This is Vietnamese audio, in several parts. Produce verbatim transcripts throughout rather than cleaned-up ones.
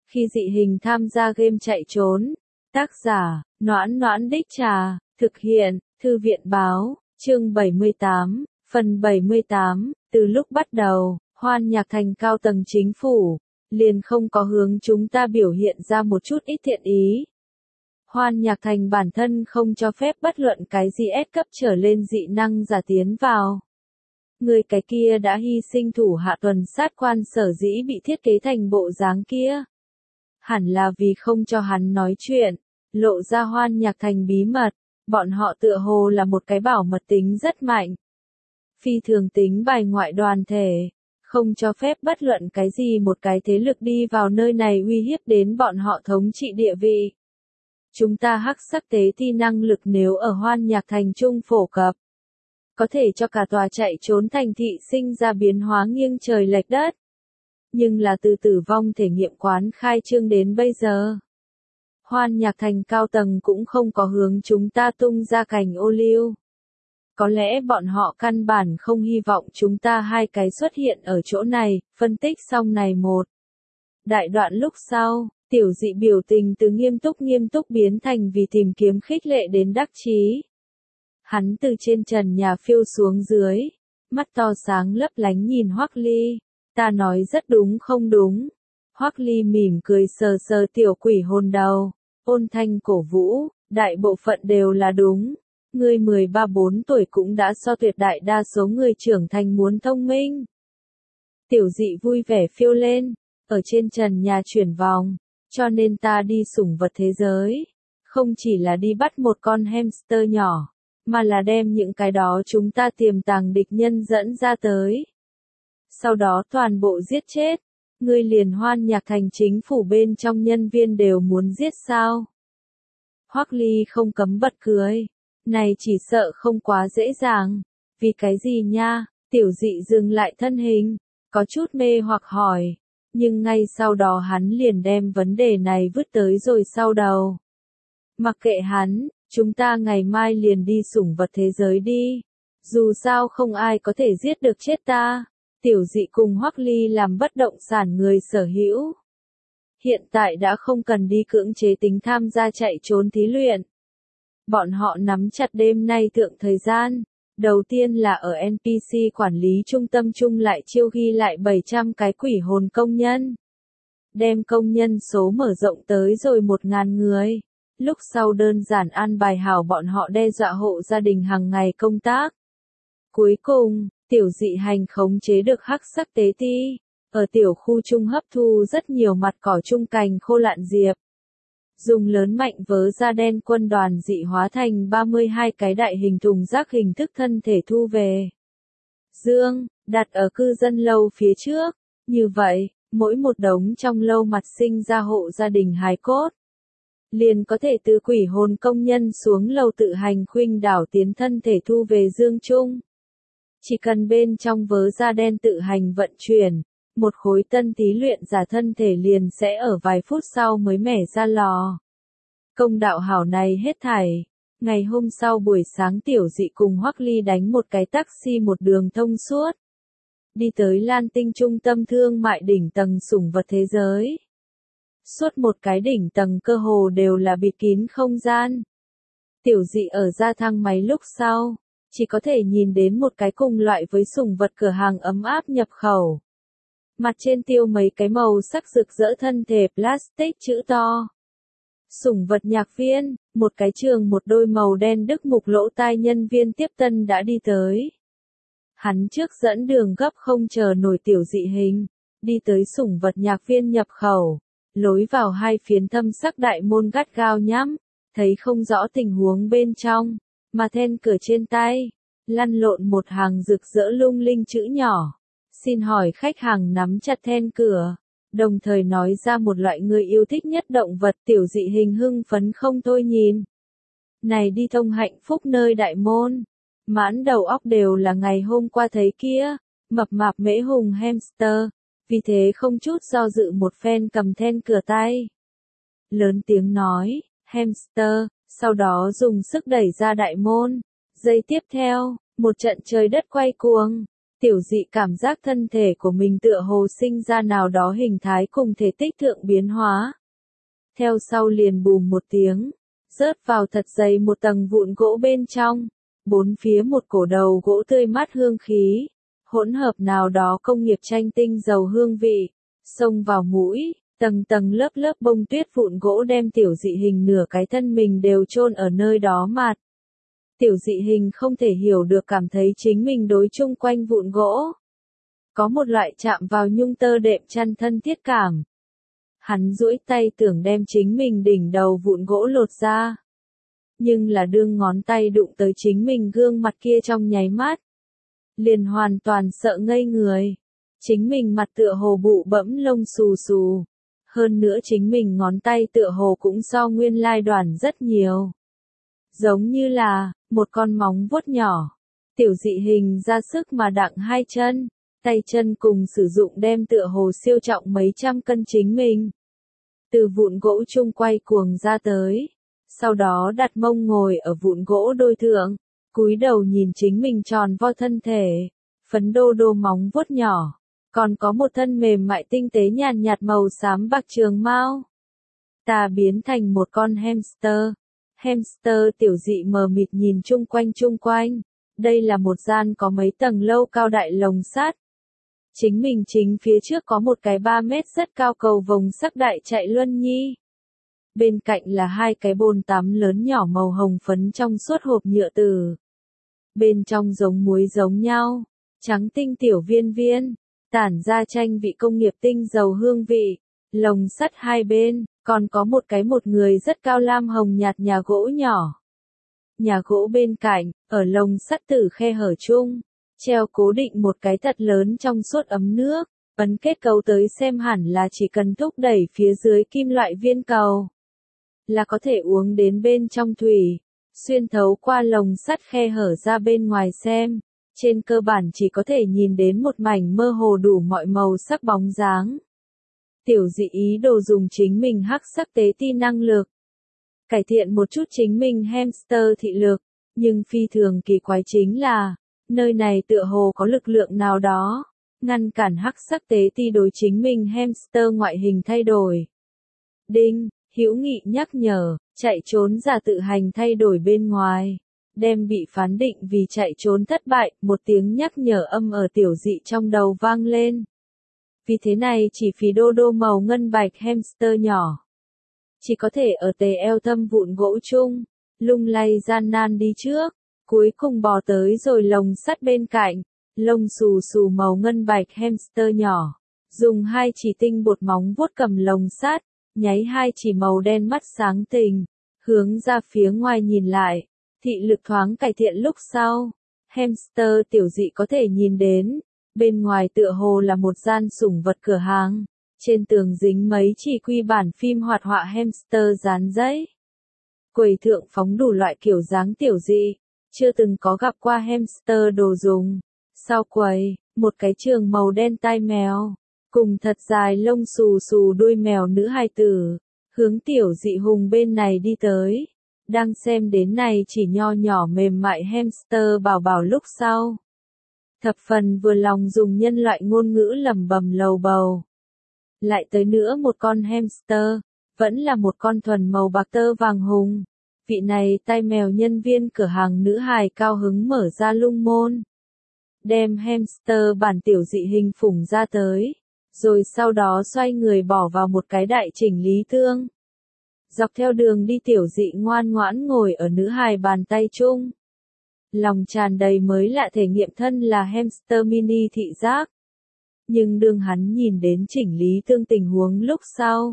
Khi dị hình tham gia game chạy trốn. Tác giả, Noãn Noãn Đích Trà, thực hiện, Thư viện Báo, chương bảy mươi tám, phần bảy mươi tám, từ lúc bắt đầu, Hoan Nhạc Thành cao tầng chính phủ, liền không có hướng chúng ta biểu hiện ra một chút ít thiện ý. Hoan Nhạc Thành bản thân không cho phép bất luận cái gì S cấp trở lên dị năng giả tiến vào. Người cái kia đã hy sinh thủ hạ tuần sát quan sở dĩ bị thiết kế thành bộ dáng kia. Hẳn là vì không cho hắn nói chuyện, lộ ra Hoan Nhạc Thành bí mật, bọn họ tựa hồ là một cái bảo mật tính rất mạnh. Phi thường tính bài ngoại đoàn thể, không cho phép bất luận cái gì một cái thế lực đi vào nơi này uy hiếp đến bọn họ thống trị địa vị. Chúng ta hắc sắc tế thi năng lực nếu ở Hoan Nhạc Thành trung phổ cập, có thể cho cả tòa chạy trốn thành thị sinh ra biến hóa nghiêng trời lệch đất. Nhưng là từ tử vong thể nghiệm quán khai trương đến bây giờ, Hoan Nhạc Thành cao tầng cũng không có hướng chúng ta tung ra cành ô liu. Có lẽ bọn họ căn bản không hy vọng chúng ta hai cái xuất hiện ở chỗ này, phân tích xong này một. Đại đoạn lúc sau, tiểu dị biểu tình từ nghiêm túc nghiêm túc biến thành vì tìm kiếm khích lệ đến đắc chí. Hắn từ trên trần nhà phiêu xuống dưới, mắt to sáng lấp lánh nhìn Hoắc Ly, ta nói rất đúng không đúng. Hoắc Ly mỉm cười sờ sờ tiểu quỷ hồn đầu, ôn thanh cổ vũ, đại bộ phận đều là đúng. Ngươi mười ba bốn tuổi cũng đã so tuyệt đại đa số người trưởng thành muốn thông minh. Tiểu dị vui vẻ phiêu lên, ở trên trần nhà chuyển vòng, cho nên ta đi sủng vật thế giới. Không chỉ là đi bắt một con hamster nhỏ, mà là đem những cái đó chúng ta tiềm tàng địch nhân dẫn ra tới. Sau đó toàn bộ giết chết. Ngươi liền Hoan Nhạc Thành chính phủ bên trong nhân viên đều muốn giết sao? Hoắc Ly không cấm bật cười. Này chỉ sợ không quá dễ dàng. Vì cái gì nha? Tiểu dị dừng lại thân hình, có chút mê hoặc hỏi. Nhưng ngay sau đó hắn liền đem vấn đề này vứt tới rồi sau đầu. Mặc kệ hắn, chúng ta ngày mai liền đi sủng vật thế giới đi. Dù sao không ai có thể giết được chết ta. Tiểu dị cùng Hoắc Ly làm bất động sản người sở hữu. Hiện tại đã không cần đi cưỡng chế tính tham gia chạy trốn thí luyện. Bọn họ nắm chặt đêm nay thượng thời gian. Đầu tiên là ở en pê xê quản lý trung tâm chung lại chiêu ghi lại bảy trăm cái quỷ hồn công nhân. Đem công nhân số mở rộng tới rồi một nghìn người. Lúc sau đơn giản an bài hảo bọn họ đe dọa hộ gia đình hàng ngày công tác. Cuối cùng, tiểu dị hành khống chế được hắc sắc tế ti. Ở tiểu khu trung hấp thu rất nhiều mặt cỏ trung cành khô lạn diệp. Dùng lớn mạnh vớ da đen quân đoàn dị hóa thành ba mươi hai cái đại hình thùng rác hình thức thân thể thu về. Dương, đặt ở cư dân lâu phía trước. Như vậy, mỗi một đống trong lâu mặt sinh ra hộ gia đình hài cốt. Liền có thể từ quỷ hồn công nhân xuống lầu tự hành khuynh đảo tiến thân thể thu về dương trung. Chỉ cần bên trong vớ da đen tự hành vận chuyển, một khối tân tí luyện giả thân thể liền sẽ ở vài phút sau mới mẻ ra lò. Công đạo hảo này hết thảy. Ngày hôm sau buổi sáng tiểu dị cùng Hoắc Ly đánh một cái taxi một đường thông suốt. Đi tới Lan Tinh trung tâm thương mại đỉnh tầng sủng vật thế giới. Suốt một cái đỉnh tầng cơ hồ đều là bịt kín không gian. Tiểu dị ở ra thang máy lúc sau, chỉ có thể nhìn đến một cái cùng loại với sủng vật cửa hàng ấm áp nhập khẩu. Mặt trên tiêu mấy cái màu sắc rực rỡ thân thể plastic chữ to. Sủng vật nhạc viên, một cái trường một đôi màu đen đức mục lỗ tai nhân viên tiếp tân đã đi tới. Hắn trước dẫn đường gấp không chờ nổi tiểu dị hình, đi tới sủng vật nhạc viên nhập khẩu. Lối vào hai phiến thâm sắc đại môn gắt gao nhắm, thấy không rõ tình huống bên trong, mà then cửa trên tay, lăn lộn một hàng rực rỡ lung linh chữ nhỏ. Xin hỏi khách hàng nắm chặt then cửa, đồng thời nói ra một loại người yêu thích nhất động vật tiểu dị hình hưng phấn không thôi nhìn. Này đi thông hạnh phúc nơi đại môn, mãn đầu óc đều là ngày hôm qua thấy kia, mập mạp mễ hùng hamster, vì thế không chút do dự một phen cầm then cửa tay. Lớn tiếng nói, hamster, sau đó dùng sức đẩy ra đại môn, giây tiếp theo, một trận trời đất quay cuồng. Tiểu dị cảm giác thân thể của mình tựa hồ sinh ra nào đó hình thái cùng thể tích thượng biến hóa. Theo sau liền bùm một tiếng, rớt vào thật dày một tầng vụn gỗ bên trong, bốn phía một cổ đầu gỗ tươi mát hương khí, hỗn hợp nào đó công nghiệp tranh tinh dầu hương vị, xông vào mũi, tầng tầng lớp lớp bông tuyết vụn gỗ đem tiểu dị hình nửa cái thân mình đều chôn ở nơi đó mặt. Tiểu dị hình không thể hiểu được cảm thấy chính mình đối chung quanh vụn gỗ. Có một loại chạm vào nhung tơ đệm chăn thân thiết cảm. Hắn duỗi tay tưởng đem chính mình đỉnh đầu vụn gỗ lột ra. Nhưng là đương ngón tay đụng tới chính mình gương mặt kia trong nháy mắt. Liền hoàn toàn sợ ngây người. Chính mình mặt tựa hồ bụ bẫm lông xù xù. Hơn nữa chính mình ngón tay tựa hồ cũng so nguyên lai đoàn rất nhiều. Giống như là, một con móng vuốt nhỏ. Tiểu dị hình ra sức mà đặng hai chân, tay chân cùng sử dụng đem tựa hồ siêu trọng mấy trăm cân chính mình. Từ vụn gỗ chung quay cuồng ra tới. Sau đó đặt mông ngồi ở vụn gỗ đôi thượng, cúi đầu nhìn chính mình tròn vo thân thể, phấn đô đô móng vuốt nhỏ. Còn có một thân mềm mại tinh tế nhàn nhạt màu xám bạc trường mao. Ta biến thành một con hamster. Hamster tiểu dị mờ mịt nhìn chung quanh chung quanh. Đây là một gian có mấy tầng lâu cao đại lồng sắt. Chính mình chính phía trước có một cái ba mét rất cao cầu vồng sắc đại chạy luân nhi. Bên cạnh là hai cái bồn tắm lớn nhỏ màu hồng phấn trong suốt hộp nhựa tử. Bên trong giống muối giống nhau, trắng tinh tiểu viên viên, tản ra tranh vị công nghiệp tinh dầu hương vị. Lồng sắt hai bên, còn có một cái một người rất cao lam hồng nhạt nhà gỗ nhỏ. Nhà gỗ bên cạnh, ở lồng sắt tử khe hở chung, treo cố định một cái thật lớn trong suốt ấm nước, ấn kết cấu tới xem hẳn là chỉ cần thúc đẩy phía dưới kim loại viên cầu. Là có thể uống đến bên trong thủy, xuyên thấu qua lồng sắt khe hở ra bên ngoài xem, trên cơ bản chỉ có thể nhìn đến một mảnh mơ hồ đủ mọi màu sắc bóng dáng. Tiểu dị ý đồ dùng chính mình hắc sắc tế ti năng lực, cải thiện một chút chính mình hamster thị lực, nhưng phi thường kỳ quái chính là, nơi này tựa hồ có lực lượng nào đó, ngăn cản hắc sắc tế ti đối chính mình hamster ngoại hình thay đổi. Đinh, hữu nghị nhắc nhở, chạy trốn giả tự hành thay đổi bên ngoài, đem bị phán định vì chạy trốn thất bại, một tiếng nhắc nhở âm ở tiểu dị trong đầu vang lên. Vì thế này chỉ phí đô đô màu ngân bạch hamster nhỏ. Chỉ có thể ở tề eo thâm vụn gỗ chung, lung lay gian nan đi trước, cuối cùng bò tới rồi lồng sắt bên cạnh, lông xù xù màu ngân bạch hamster nhỏ, dùng hai chỉ tinh bột móng vuốt cầm lồng sắt, nháy hai chỉ màu đen mắt sáng tình, hướng ra phía ngoài nhìn lại, thị lực thoáng cải thiện lúc sau, hamster tiểu dị có thể nhìn đến. Bên ngoài tựa hồ là một gian sủng vật cửa hàng, trên tường dính mấy chỉ quy bản phim hoạt họa hamster dán giấy. Quầy thượng phóng đủ loại kiểu dáng tiểu dị, chưa từng có gặp qua hamster đồ dùng. Sau quầy, một cái trường màu đen tai mèo, cùng thật dài lông xù xù đuôi mèo nữ hài tử, hướng tiểu dị hùng bên này đi tới. Đang xem đến này chỉ nho nhỏ mềm mại hamster bảo bảo lúc sau. Thập phần vừa lòng dùng nhân loại ngôn ngữ lẩm bẩm lầu bầu. Lại tới nữa một con hamster, vẫn là một con thuần màu bạc tơ vàng hùng. Vị này tai mèo nhân viên cửa hàng nữ hài cao hứng mở ra lung môn. Đem hamster bản tiểu dị hình phủng ra tới, rồi sau đó xoay người bỏ vào một cái đại chỉnh lý tương. Dọc theo đường đi tiểu dị ngoan ngoãn ngồi ở nữ hài bàn tay chung. Lòng tràn đầy mới lạ thể nghiệm thân là hamster mini thị giác. Nhưng đương hắn nhìn đến chỉnh lý tương tình huống lúc sau.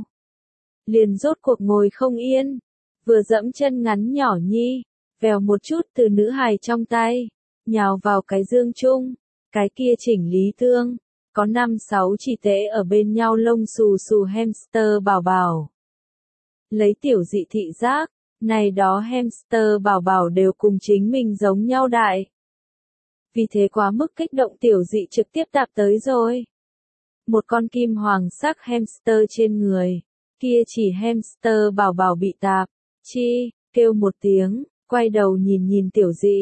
Liền rốt cuộc ngồi không yên. Vừa dẫm chân ngắn nhỏ nhi. Vèo một chút từ nữ hài trong tay. Nhào vào cái dương chung. Cái kia chỉnh lý tương. Có năm sáu chỉ tễ ở bên nhau lông xù xù hamster bảo bảo. Lấy tiểu dị thị giác. Này đó hamster bảo bảo đều cùng chính mình giống nhau đại. Vì thế quá mức kích động tiểu dị trực tiếp tạp tới rồi. Một con kim hoàng sắc hamster trên người. Kia chỉ hamster bảo bảo bị tạp. Chi, kêu một tiếng, quay đầu nhìn nhìn tiểu dị.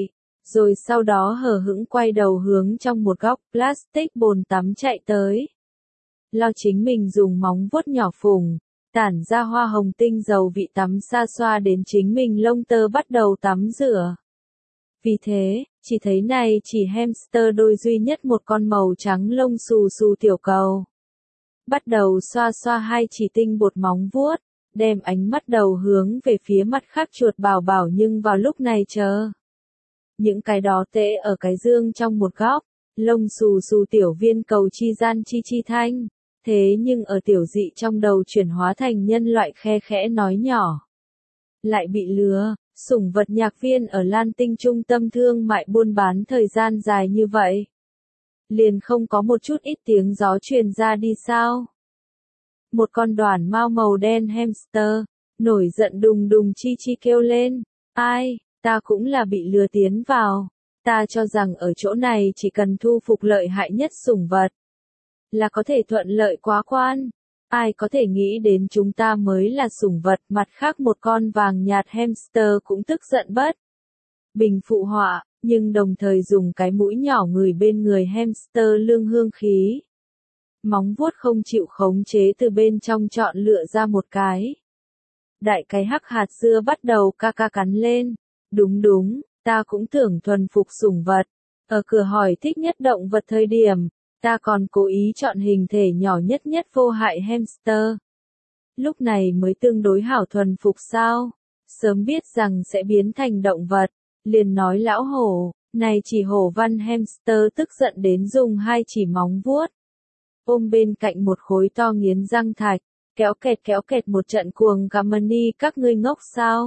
rồi sau đó hờ hững quay đầu hướng trong một góc plastic bồn tắm chạy tới. Lo chính mình dùng móng vuốt nhỏ phùng, tản ra hoa hồng tinh dầu vị tắm xa xoa đến chính mình lông tơ bắt đầu tắm rửa. Vì thế, chỉ thấy này chỉ hamster đôi duy nhất một con màu trắng lông xù xù tiểu cầu. Bắt đầu xoa xoa hai chỉ tinh bột móng vuốt, đem ánh mắt đầu hướng về phía mặt khác chuột bảo bảo nhưng vào lúc này chờ. Những cái đó tễ ở cái dương trong một góc, lông xù xù tiểu viên cầu chi gian chi chi thanh, thế nhưng ở tiểu dị trong đầu chuyển hóa thành nhân loại khe khẽ nói nhỏ. Lại bị lừa, sủng vật nhạc viên ở Lan Tinh trung tâm thương mại buôn bán thời gian dài như vậy. Liền không có một chút ít tiếng gió truyền ra đi sao? Một con đoàn mao màu đen hamster, nổi giận đùng đùng chi chi kêu lên, ai, ta cũng là bị lừa tiến vào, ta cho rằng ở chỗ này chỉ cần thu phục lợi hại nhất sủng vật, là có thể thuận lợi quá quan. Ai có thể nghĩ đến chúng ta mới là sủng vật, mặt khác một con vàng nhạt hamster cũng tức giận bất bình phụ họa, nhưng đồng thời dùng cái mũi nhỏ ngửi bên người hamster lương hương khí. Móng vuốt không chịu khống chế từ bên trong chọn lựa ra một cái. Đại cái hắc hạt dưa bắt đầu ca ca cắn lên. Đúng đúng, ta cũng tưởng thuần phục sủng vật. Ở cửa hỏi thích nhất động vật thời điểm, ta còn cố ý chọn hình thể nhỏ nhất nhất vô hại hamster. Lúc này mới tương đối hảo thuần phục sao? Sớm biết rằng sẽ biến thành động vật, liền nói lão hổ, này chỉ hổ văn hamster tức giận đến dùng hai chỉ móng vuốt. Ôm bên cạnh một khối to nghiến răng thạch, kéo kẹt kéo kẹt một trận cuồng gamani các ngươi ngốc sao?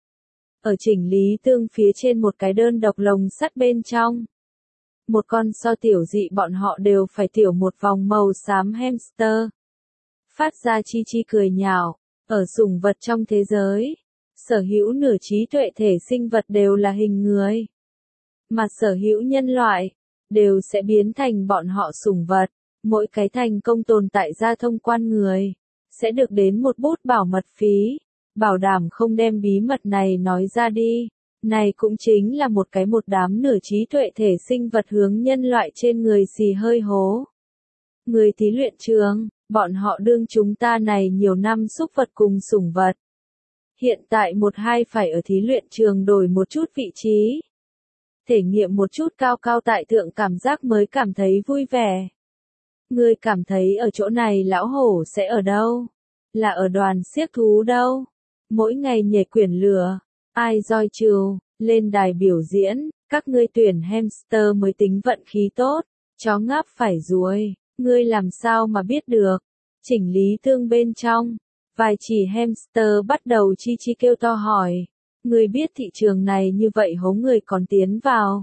Ở chỉnh lý tương phía trên một cái đơn độc lồng sắt bên trong. Một con so tiểu dị bọn họ đều phải tiểu một vòng màu xám hamster. Phát ra chi chi cười nhạo, ở sủng vật trong thế giới, sở hữu nửa trí tuệ thể sinh vật đều là hình người. Mà sở hữu nhân loại, đều sẽ biến thành bọn họ sủng vật. Mỗi cái thành công tồn tại ra thông quan người, sẽ được đến một bút bảo mật phí, bảo đảm không đem bí mật này nói ra đi. Này cũng chính là một cái một đám nửa trí tuệ thể sinh vật hướng nhân loại trên người xì hơi hố. Người thí luyện trường, bọn họ đương chúng ta này nhiều năm xúc vật cùng sủng vật. Hiện tại một hai phải ở thí luyện trường đổi một chút vị trí. Thể nghiệm một chút cao cao tại thượng cảm giác mới cảm thấy vui vẻ. Ngươi cảm thấy ở chỗ này lão hổ sẽ ở đâu? Là ở đoàn xiếc thú đâu? Mỗi ngày nhảy quyển lửa, ai roi trừ, lên đài biểu diễn, các ngươi tuyển hamster mới tính vận khí tốt, chó ngáp phải ruồi, ngươi làm sao mà biết được? Chỉnh lý thương bên trong, vài chỉ hamster bắt đầu chi chi kêu to hỏi, ngươi biết thị trường này như vậy hố người còn tiến vào.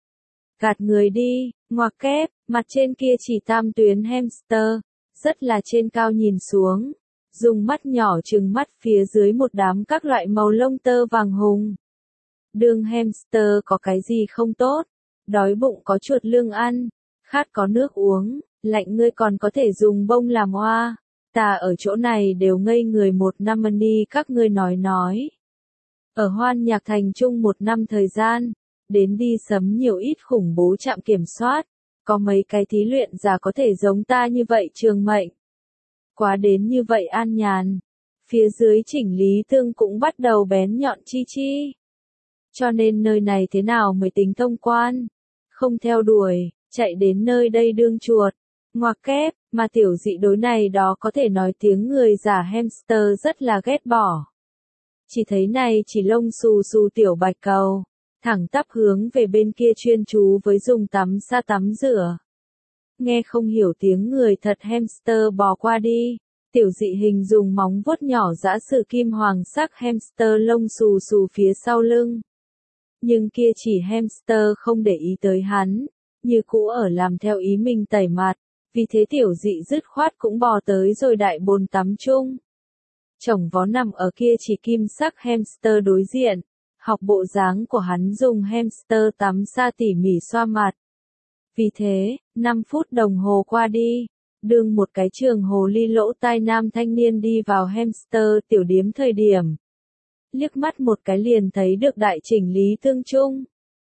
Gạt người đi, ngoặc kép, mặt trên kia chỉ tam tuyến hamster, rất là trên cao nhìn xuống, dùng mắt nhỏ trừng mắt phía dưới một đám các loại màu lông tơ vàng hùng. Đường hamster có cái gì không tốt, đói bụng có chuột lương ăn, khát có nước uống, lạnh ngươi còn có thể dùng bông làm oa. Ta ở chỗ này đều ngây người một năm ni các ngươi nói nói. Ở Hoan Nhạc Thành chung một năm thời gian, đến đi sấm nhiều ít khủng bố trạm kiểm soát, có mấy cái thí luyện giả có thể giống ta như vậy trường mệnh. Quá đến như vậy an nhàn. Phía dưới chỉnh lý thương cũng bắt đầu bén nhọn chi chi. Cho nên nơi này thế nào mới tính thông quan? Không theo đuổi, chạy đến nơi đây đương chuột. Ngoặc kép, mà tiểu dị đối này đó có thể nói tiếng người giả hamster rất là ghét bỏ. Chỉ thấy này chỉ lông xù xù tiểu bạch cầu, thẳng tắp hướng về bên kia chuyên chú với dùng tắm xa tắm rửa. Nghe không hiểu tiếng người thật hamster bò qua đi, tiểu dị hình dùng móng vuốt nhỏ giã sự kim hoàng sắc hamster lông xù xù phía sau lưng. Nhưng kia chỉ hamster không để ý tới hắn, như cũ ở làm theo ý mình tẩy mặt, vì thế tiểu dị dứt khoát cũng bò tới rồi đại bồn tắm chung. Chồng vó nằm ở kia chỉ kim sắc hamster đối diện, học bộ dáng của hắn dùng hamster tắm xa tỉ mỉ xoa mặt. Vì thế, năm phút đồng hồ qua đi, đương một cái trường hồ ly lỗ tai nam thanh niên đi vào hamster tiểu điếm thời điểm. Liếc mắt một cái liền thấy được đại chỉnh lý thương chung.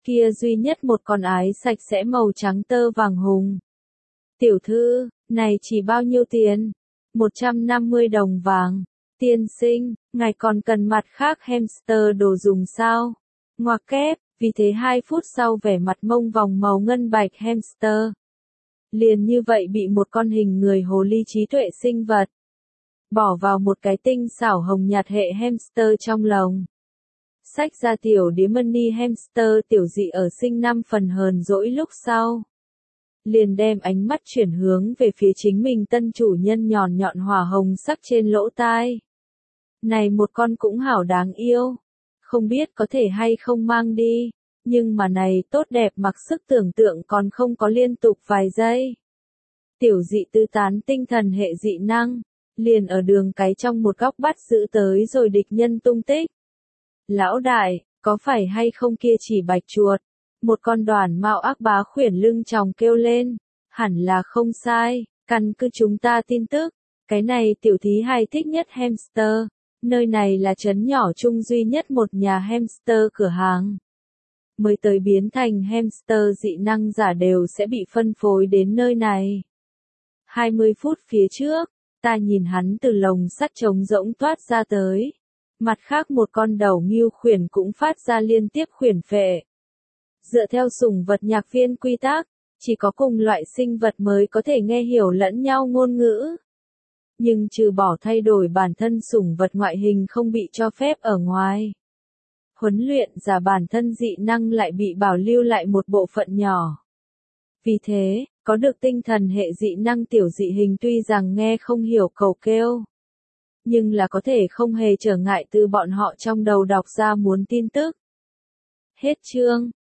Kia duy nhất một con ái sạch sẽ màu trắng tơ vàng hùng. Tiểu thư, này chỉ bao nhiêu tiền? một trăm năm mươi đồng vàng. Tiên sinh, ngài còn cần mặt khác hamster đồ dùng sao? Ngoặc kép, vì thế hai phút sau vẻ mặt mông vòng màu ngân bạch hamster. Liền như vậy bị một con hình người hồ ly trí tuệ sinh vật. Bỏ vào một cái tinh xảo hồng nhạt hệ hamster trong lồng. Xách ra tiểu đĩa mini hamster tiểu dị ở sinh năm phần hờn dỗi lúc sau. Liền đem ánh mắt chuyển hướng về phía chính mình tân chủ nhân nhọn nhọn hỏa hồng sắc trên lỗ tai. Này một con cũng hảo đáng yêu. Không biết có thể hay không mang đi. Nhưng mà này tốt đẹp mặc sức tưởng tượng còn không có liên tục vài giây. Tiểu dị tư tán tinh thần hệ dị năng. Liền ở đường cái trong một góc bắt giữ tới rồi địch nhân tung tích. Lão đại, có phải hay không kia chỉ bạch chuột? Một con đoàn mạo ác bá khuyển lưng tròng kêu lên. Hẳn là không sai, căn cứ chúng ta tin tức. Cái này tiểu thí hay thích nhất hamster. Nơi này là trấn nhỏ chung duy nhất một nhà hamster cửa hàng. Mới tới biến thành hamster dị năng giả đều sẽ bị phân phối đến nơi này. hai mươi phút phía trước, ta nhìn hắn từ lồng sắt trống rỗng toát ra tới. Mặt khác một con đầu ngưu khuyển cũng phát ra liên tiếp khuyển phệ. Dựa theo sủng vật nhạc viên quy tắc, chỉ có cùng loại sinh vật mới có thể nghe hiểu lẫn nhau ngôn ngữ. Nhưng trừ bỏ thay đổi bản thân sủng vật ngoại hình không bị cho phép ở ngoài. Huấn luyện giả bản thân dị năng lại bị bảo lưu lại một bộ phận nhỏ. Vì thế, có được tinh thần hệ dị năng tiểu dị hình tuy rằng nghe không hiểu cầu kêu. Nhưng là có thể không hề trở ngại từ bọn họ trong đầu đọc ra muốn tin tức. Hết chương.